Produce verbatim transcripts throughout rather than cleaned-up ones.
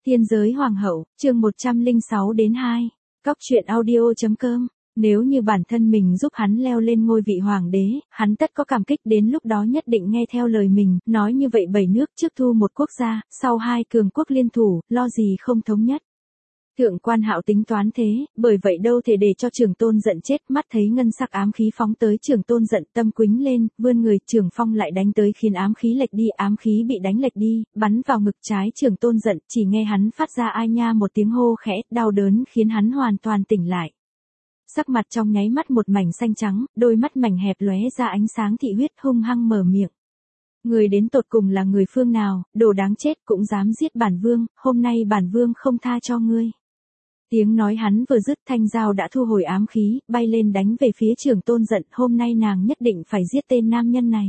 Tiên giới hoàng hậu, chương một trăm lẻ sáu đến hai. Cóc truyện audio.com. Nếu như bản thân mình giúp hắn leo lên ngôi vị hoàng đế, hắn tất có cảm kích, đến lúc đó nhất định nghe theo lời mình, nói như vậy bảy nước trước thu một quốc gia, sau hai cường quốc liên thủ, lo gì không thống nhất. Thượng Quan Hạo tính toán thế, bởi vậy đâu thể để cho Trường Tôn giận chết, mắt thấy ngân sắc ám khí phóng tới Trường Tôn giận, tâm quĩnh lên, vươn người, trường phong lại đánh tới khiến ám khí lệch đi, ám khí bị đánh lệch đi, bắn vào ngực trái Trường Tôn giận, chỉ nghe hắn phát ra ai nha một tiếng hô khẽ, đau đớn khiến hắn hoàn toàn tỉnh lại. Sắc mặt trong nháy mắt một mảnh xanh trắng, đôi mắt mảnh hẹp lóe ra ánh sáng thị huyết, hung hăng mở miệng. Người đến tột cùng là người phương nào, đồ đáng chết cũng dám giết bản vương, hôm nay bản vương không tha cho ngươi. Tiếng nói hắn vừa dứt, thanh dao đã thu hồi ám khí, bay lên đánh về phía Trường Tôn giận, hôm nay nàng nhất định phải giết tên nam nhân này.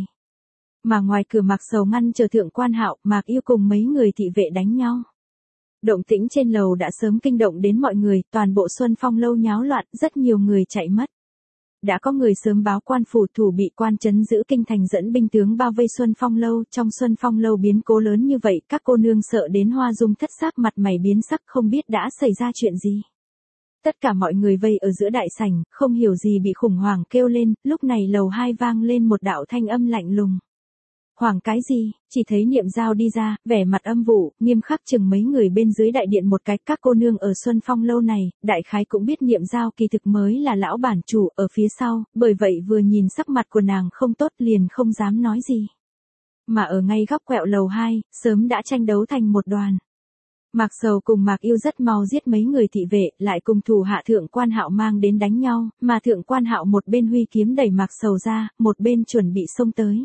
Mà ngoài cửa Mạc Sầu ngăn chờ Thượng Quan Hạo, Mạc Yêu cùng mấy người thị vệ đánh nhau. Động tĩnh trên lầu đã sớm kinh động đến mọi người, toàn bộ Xuân Phong lâu nháo loạn, rất nhiều người chạy mất. Đã có người sớm báo quan phủ thủ bị quan trấn giữ kinh thành dẫn binh tướng bao vây Xuân Phong lâu, trong Xuân Phong lâu biến cố lớn như vậy, các cô nương sợ đến hoa dung thất sắc, mặt mày biến sắc, không biết đã xảy ra chuyện gì. Tất cả mọi người vây ở giữa đại sảnh, không hiểu gì bị khủng hoảng kêu lên, lúc này lầu hai vang lên một đạo thanh âm lạnh lùng. Hoảng cái gì, chỉ thấy Niệm Giao đi ra, vẻ mặt âm vụ, nghiêm khắc chừng mấy người bên dưới đại điện một cái, các cô nương ở Xuân Phong lâu này, đại khái cũng biết Niệm Giao kỳ thực mới là lão bản chủ ở phía sau, bởi vậy vừa nhìn sắc mặt của nàng không tốt liền không dám nói gì. Mà ở ngay góc quẹo lầu hai, sớm đã tranh đấu thành một đoàn. Mạc Sầu cùng Mạc Yêu rất mau giết mấy người thị vệ, lại cùng thủ hạ Thượng Quan Hạo mang đến đánh nhau, mà Thượng Quan Hạo một bên huy kiếm đẩy Mạc Sầu ra, một bên chuẩn bị xông tới.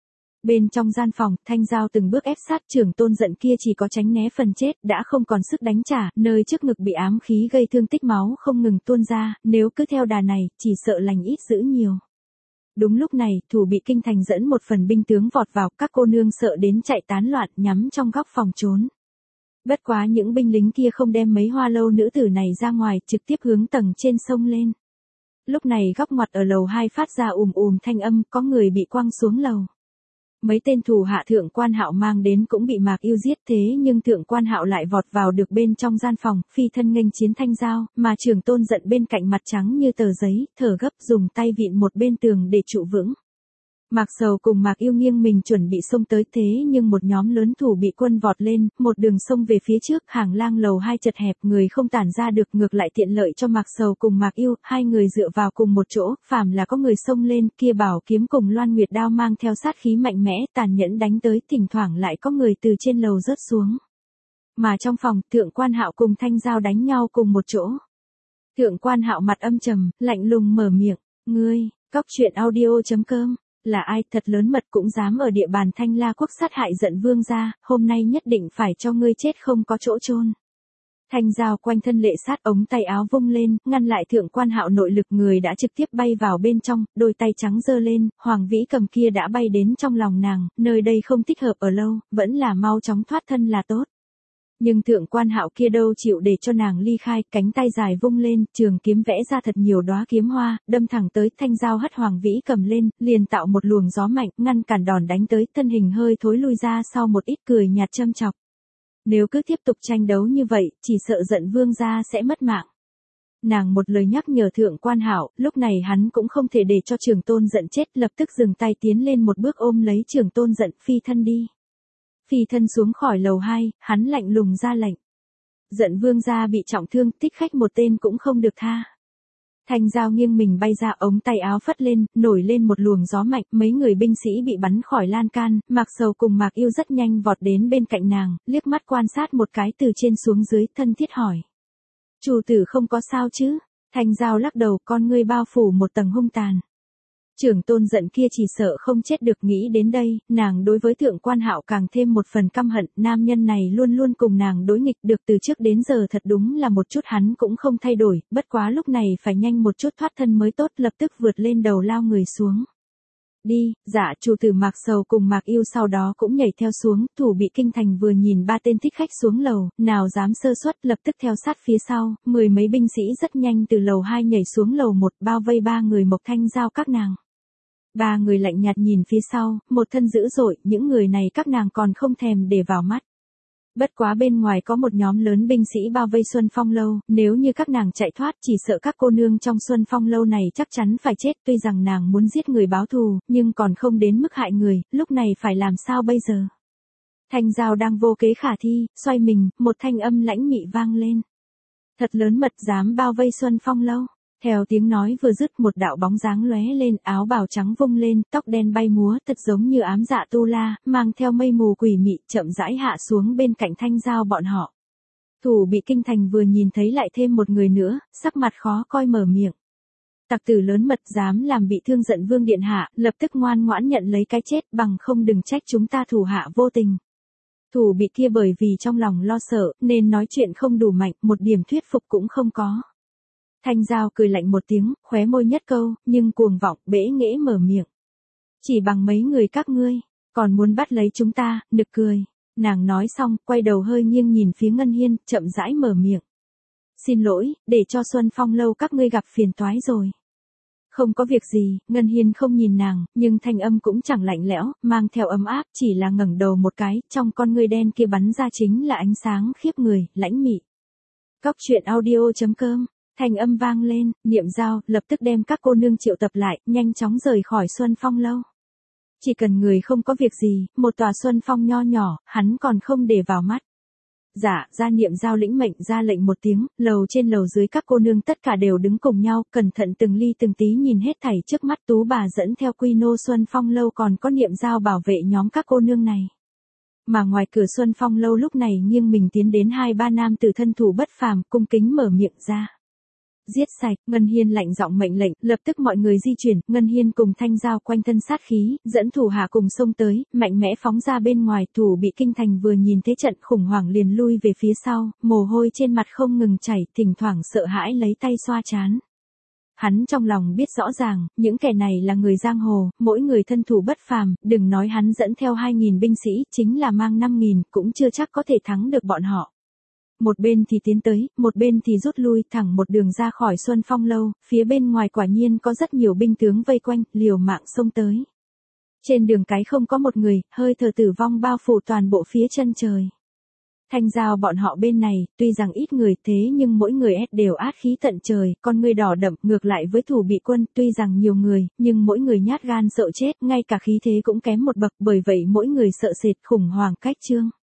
Bên trong gian phòng, thanh dao từng bước ép sát, Trường Tôn giận kia chỉ có tránh né phần chết, đã không còn sức đánh trả, nơi trước ngực bị ám khí gây thương tích máu không ngừng tuôn ra, nếu cứ theo đà này, chỉ sợ lành ít dữ nhiều. Đúng lúc này, thủ bị kinh thành dẫn một phần binh tướng vọt vào, các cô nương sợ đến chạy tán loạn, nhắm trong góc phòng trốn. Bất quá những binh lính kia không đem mấy hoa lâu nữ tử này ra ngoài, trực tiếp hướng tầng trên sông lên. Lúc này góc ngoặt ở lầu hai phát ra ùm ùm thanh âm, có người bị quăng xuống lầu. Mấy tên thủ hạ Thượng Quan Hạo mang đến cũng bị Mạc Yêu giết, thế nhưng Thượng Quan Hạo lại vọt vào được bên trong gian phòng, phi thân nghênh chiến thanh dao, mà Trường Tôn giận bên cạnh mặt trắng như tờ giấy, thở gấp dùng tay vịn một bên tường để trụ vững. Mạc Sầu cùng Mạc Yêu nghiêng mình chuẩn bị xông tới, thế nhưng một nhóm lớn thủ bị quân vọt lên, một đường xông về phía trước, hàng lang lầu hai chật hẹp, người không tản ra được, ngược lại tiện lợi cho Mạc Sầu cùng Mạc Yêu, hai người dựa vào cùng một chỗ, phàm là có người xông lên, kia bảo kiếm cùng Loan Nguyệt đao mang theo sát khí mạnh mẽ, tàn nhẫn đánh tới, thỉnh thoảng lại có người từ trên lầu rớt xuống. Mà trong phòng, Thượng Quan Hạo cùng thanh dao đánh nhau cùng một chỗ. Thượng Quan Hạo mặt âm trầm, lạnh lùng mở miệng, ngươi, cóc truyện audio.com. Là ai, thật lớn mật cũng dám ở địa bàn Thanh La quốc sát hại giận vương gia, hôm nay nhất định phải cho ngươi chết không có chỗ chôn. Thanh dao quanh thân lệ sát, ống tay áo vung lên, ngăn lại Thượng Quan Hạo nội lực, người đã trực tiếp bay vào bên trong, đôi tay trắng giơ lên, Hoàng Vĩ Cầm kia đã bay đến trong lòng nàng, nơi đây không thích hợp ở lâu, vẫn là mau chóng thoát thân là tốt. Nhưng Thượng Quan Hạo kia đâu chịu để cho nàng ly khai, cánh tay dài vung lên, trường kiếm vẽ ra thật nhiều đóa kiếm hoa, đâm thẳng tới, thanh dao hất Hoàng Vĩ Cầm lên, liền tạo một luồng gió mạnh, ngăn cản đòn đánh tới, thân hình hơi thối lui ra sau một ít, cười nhạt châm chọc. Nếu cứ tiếp tục tranh đấu như vậy, chỉ sợ giận vương gia sẽ mất mạng. Nàng một lời nhắc nhở Thượng Quan Hạo, lúc này hắn cũng không thể để cho Trường Tôn giận chết, lập tức dừng tay tiến lên một bước ôm lấy Trường Tôn giận, phi thân đi. Phi thân xuống khỏi lầu hai, hắn lạnh lùng ra lệnh. Giận vương gia bị trọng thương, thích khách một tên cũng không được tha. Thanh dao nghiêng mình bay ra, ống tay áo phất lên, nổi lên một luồng gió mạnh, mấy người binh sĩ bị bắn khỏi lan can, Mạc Sầu cùng Mạc Yêu rất nhanh vọt đến bên cạnh nàng, liếc mắt quan sát một cái từ trên xuống dưới, thân thiết hỏi. Chủ tử không có sao chứ? Thanh dao lắc đầu, con ngươi bao phủ một tầng hung tàn. Trường Tôn giận kia chỉ sợ không chết được, nghĩ đến đây, nàng đối với Thượng Quan Hạo càng thêm một phần căm hận, nam nhân này luôn luôn cùng nàng đối nghịch, được từ trước đến giờ thật đúng là một chút hắn cũng không thay đổi, bất quá lúc này phải nhanh một chút thoát thân mới tốt, lập tức vượt lên đầu lao người xuống. Đi, dạ, chủ tử Mạc Sầu cùng Mạc Yêu sau đó cũng nhảy theo xuống, thủ bị kinh thành vừa nhìn ba tên thích khách xuống lầu, nào dám sơ suất, lập tức theo sát phía sau, mười mấy binh sĩ rất nhanh từ lầu hai nhảy xuống lầu một, bao vây ba người Mộc Thanh Giao các nàng. Ba người lạnh nhạt nhìn phía sau, một thân dữ dội, những người này các nàng còn không thèm để vào mắt. Bất quá bên ngoài có một nhóm lớn binh sĩ bao vây Xuân Phong lâu, nếu như các nàng chạy thoát chỉ sợ các cô nương trong Xuân Phong lâu này chắc chắn phải chết. Tuy rằng nàng muốn giết người báo thù, nhưng còn không đến mức hại người, lúc này phải làm sao bây giờ? Thanh Giao đang vô kế khả thi, xoay mình, một thanh âm lãnh mị vang lên. Thật lớn mật dám bao vây Xuân Phong lâu. Theo tiếng nói vừa dứt một đạo bóng dáng lóe lên, áo bào trắng vung lên, tóc đen bay múa, thật giống như ám dạ tu la, mang theo mây mù quỷ mị, chậm rãi hạ xuống bên cạnh Thanh Giao bọn họ. Thủ bị kinh thành vừa nhìn thấy lại thêm một người nữa, sắc mặt khó coi mở miệng. Tặc tử lớn mật dám làm bị thương giận vương điện hạ, lập tức ngoan ngoãn nhận lấy cái chết, bằng không đừng trách chúng ta thủ hạ vô tình. Thủ bị kia bởi vì trong lòng lo sợ, nên nói chuyện không đủ mạnh, một điểm thuyết phục cũng không có. Thanh Giao cười lạnh một tiếng, khóe môi nhất câu, nhưng cuồng vọng, bẽ nghễ mở miệng. Chỉ bằng mấy người các ngươi, còn muốn bắt lấy chúng ta, nực cười. Nàng nói xong, quay đầu hơi nghiêng nhìn phía Ngân Hiên, chậm rãi mở miệng. Xin lỗi, để cho Xuân Phong lâu các ngươi gặp phiền toái rồi. Không có việc gì, Ngân Hiên không nhìn nàng, nhưng thanh âm cũng chẳng lạnh lẽo, mang theo ấm áp, chỉ là ngẩng đầu một cái, trong con ngươi đen kia bắn ra chính là ánh sáng khiếp người, lãnh mị. Cóc truyện audio chấm com. Thanh âm vang lên, Niệm Giao lập tức đem các cô nương triệu tập lại, nhanh chóng rời khỏi Xuân Phong lâu. Chỉ cần người không có việc gì, một tòa Xuân Phong nho nhỏ, hắn còn không để vào mắt. Dạ, ra Niệm Giao lĩnh mệnh ra lệnh một tiếng, lầu trên lầu dưới các cô nương tất cả đều đứng cùng nhau, cẩn thận từng ly từng tí nhìn hết thảy trước mắt. Tú bà dẫn theo quy nô Xuân Phong lâu còn có Niệm Giao bảo vệ nhóm các cô nương này. Mà ngoài cửa Xuân Phong lâu lúc này nghiêng mình tiến đến hai ba nam tử thân thủ bất phàm, cung kính mở miệng ra. Giết sạch, Ngân Hiên lạnh giọng mệnh lệnh, lập tức mọi người di chuyển, Ngân Hiên cùng Thanh Giao quanh thân sát khí, dẫn thủ hạ cùng xông tới, mạnh mẽ phóng ra bên ngoài. Thủ bị kinh thành vừa nhìn thế trận khủng hoảng liền lui về phía sau, mồ hôi trên mặt không ngừng chảy, thỉnh thoảng sợ hãi lấy tay xoa trán. Hắn trong lòng biết rõ ràng, những kẻ này là người giang hồ, mỗi người thân thủ bất phàm, đừng nói hắn dẫn theo hai nghìn binh sĩ, chính là mang năm nghìn, cũng chưa chắc có thể thắng được bọn họ. Một bên thì tiến tới, một bên thì rút lui, thẳng một đường ra khỏi Xuân Phong lâu, phía bên ngoài quả nhiên có rất nhiều binh tướng vây quanh, liều mạng xông tới. Trên đường cái không có một người, hơi thở tử vong bao phủ toàn bộ phía chân trời. Thanh Giao bọn họ bên này, tuy rằng ít người thế nhưng mỗi người ép đều át khí tận trời, con người đỏ đậm, ngược lại với thủ bị quân, tuy rằng nhiều người, nhưng mỗi người nhát gan sợ chết, ngay cả khí thế cũng kém một bậc, bởi vậy mỗi người sợ sệt khủng hoảng cách trương.